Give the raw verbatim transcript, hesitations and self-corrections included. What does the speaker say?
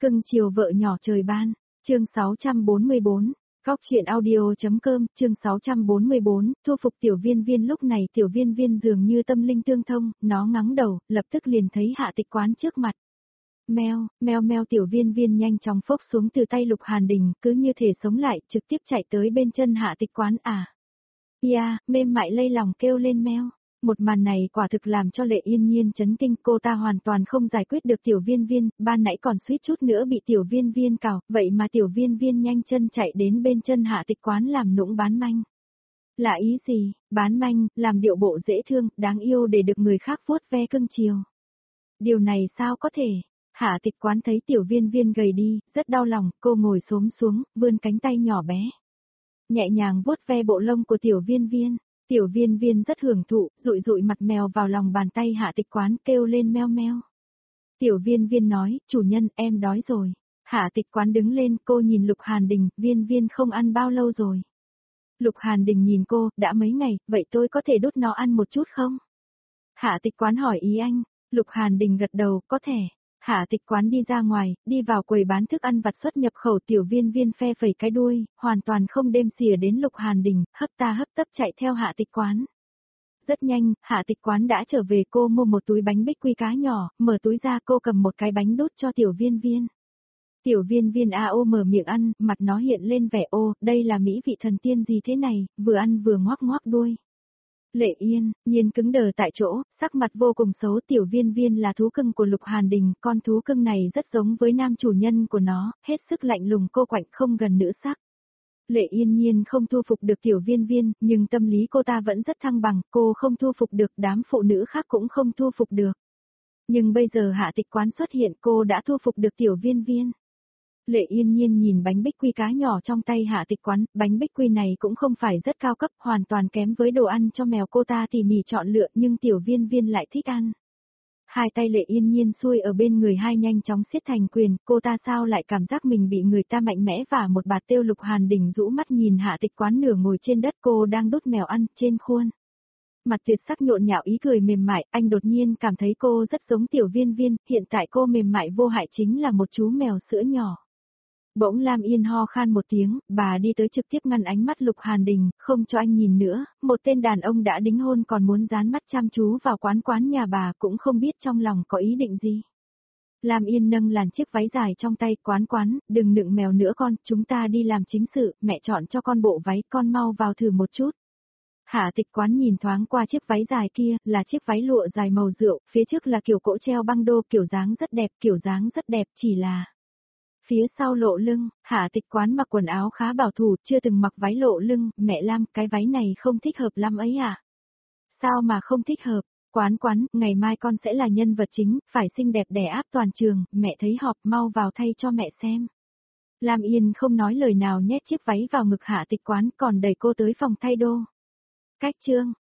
Cưng chiều vợ nhỏ trời ban, chương sáu trăm bốn mươi bốn, Góc chuyện audio.com, chương sáu trăm bốn mươi bốn, thu phục tiểu viên viên. Lúc này tiểu viên viên dường như tâm linh tương thông, nó ngắng đầu, lập tức liền thấy Hạ Tịch Quán trước mặt. Meo, meo meo, tiểu viên viên nhanh chóng phốc xuống từ tay Lục Hàn Đình, cứ như thể sống lại, trực tiếp chạy tới bên chân Hạ Tịch Quán. À, yeah, mềm mại lây lòng kêu lên meo. Một màn này quả thực làm cho Lệ Yên Nhiên chấn kinh, cô ta hoàn toàn không giải quyết được tiểu viên viên, ban nãy còn suýt chút nữa bị tiểu viên viên cào, vậy mà tiểu viên viên nhanh chân chạy đến bên chân Hạ Tịch Quán làm nũng bán manh. Là ý gì, bán manh, làm điệu bộ dễ thương, đáng yêu để được người khác vuốt ve cưng chiều. Điều này sao có thể? Hạ Tịch Quán thấy tiểu viên viên gầy đi, rất đau lòng, cô ngồi xổm xuống, vươn cánh tay nhỏ bé. Nhẹ nhàng vuốt ve bộ lông của tiểu viên viên. Tiểu viên viên rất hưởng thụ, dụi dụi mặt mèo vào lòng bàn tay Hạ Tịch Quán, kêu lên meo meo. Tiểu viên viên nói, chủ nhân, em đói rồi. Hạ Tịch Quán đứng lên, cô nhìn Lục Hàn Đình, viên viên không ăn bao lâu rồi. Lục Hàn Đình nhìn cô, đã mấy ngày, vậy tôi có thể đút nó ăn một chút không? Hạ Tịch Quán hỏi ý anh, Lục Hàn Đình gật đầu, có thể. Hạ Tịch Quán đi ra ngoài, đi vào quầy bán thức ăn vặt xuất nhập khẩu. Tiểu viên viên phe phẩy cái đuôi, hoàn toàn không đêm xỉa đến Lục Hàn Đình, hấp ta hấp tấp chạy theo Hạ Tịch Quán. Rất nhanh, Hạ Tịch Quán đã trở về, cô mua một túi bánh bích quy cá nhỏ, mở túi ra cô cầm một cái bánh đút cho tiểu viên viên. Tiểu viên viên a ô mở miệng ăn, mặt nó hiện lên vẻ ô, đây là mỹ vị thần tiên gì thế này, vừa ăn vừa ngoác ngoác đuôi. Lệ Yên Nhiên cứng đờ tại chỗ, sắc mặt vô cùng xấu. Tiểu viên viên là thú cưng của Lục Hàn Đình, con thú cưng này rất giống với nam chủ nhân của nó, hết sức lạnh lùng cô quạnh không gần nữ sắc. Lệ Yên Nhiên không thu phục được tiểu viên viên, nhưng tâm lý cô ta vẫn rất thăng bằng, cô không thu phục được, đám phụ nữ khác cũng không thu phục được. Nhưng bây giờ Hạ Tịch Quán xuất hiện, cô đã thu phục được tiểu viên viên. Lệ Yên Nhiên nhìn bánh bích quy cá nhỏ trong tay Hạ Tịch Quán, bánh bích quy này cũng không phải rất cao cấp, hoàn toàn kém với đồ ăn cho mèo cô ta tỉ mỉ chọn lựa, nhưng tiểu viên viên lại thích ăn. Hai tay Lệ Yên Nhiên xuôi ở bên người hai nhanh chóng siết thành quyền, cô ta sao lại cảm giác mình bị người ta mạnh mẽ và một bạt têu. Lục Hàn Đình rũ mắt nhìn Hạ Tịch Quán nửa ngồi trên đất, cô đang đút mèo ăn, trên khuôn mặt tuyệt sắc nhộn nhạo ý cười mềm mại, anh đột nhiên cảm thấy cô rất giống tiểu viên viên, hiện tại cô mềm mại vô hại chính là một chú mèo sữa nhỏ. Bỗng Lam Yên ho khan một tiếng, bà đi tới trực tiếp ngăn ánh mắt Lục Hàn Đình, không cho anh nhìn nữa, một tên đàn ông đã đính hôn còn muốn dán mắt chăm chú vào quán quán nhà bà, cũng không biết trong lòng có ý định gì. Lam Yên nâng làn chiếc váy dài trong tay, quán quán, đừng nựng mèo nữa con, chúng ta đi làm chính sự, mẹ chọn cho con bộ váy, con mau vào thử một chút. Hạ Tịch Quán nhìn thoáng qua chiếc váy dài kia, là chiếc váy lụa dài màu rượu, phía trước là kiểu cỗ treo băng đô, kiểu dáng rất đẹp, kiểu dáng rất đẹp, chỉ là phía sau lộ lưng. Hạ Tịch Quán mặc quần áo khá bảo thủ, chưa từng mặc váy lộ lưng, mẹ Lam, cái váy này không thích hợp lắm ấy à? Sao mà không thích hợp? Quán quán, ngày mai con sẽ là nhân vật chính, phải xinh đẹp đè áp toàn trường, mẹ thấy họp, mau vào thay cho mẹ xem. Lam Yên không nói lời nào nhét chiếc váy vào ngực Hạ Tịch Quán, còn đẩy cô tới phòng thay đồ. Cách chương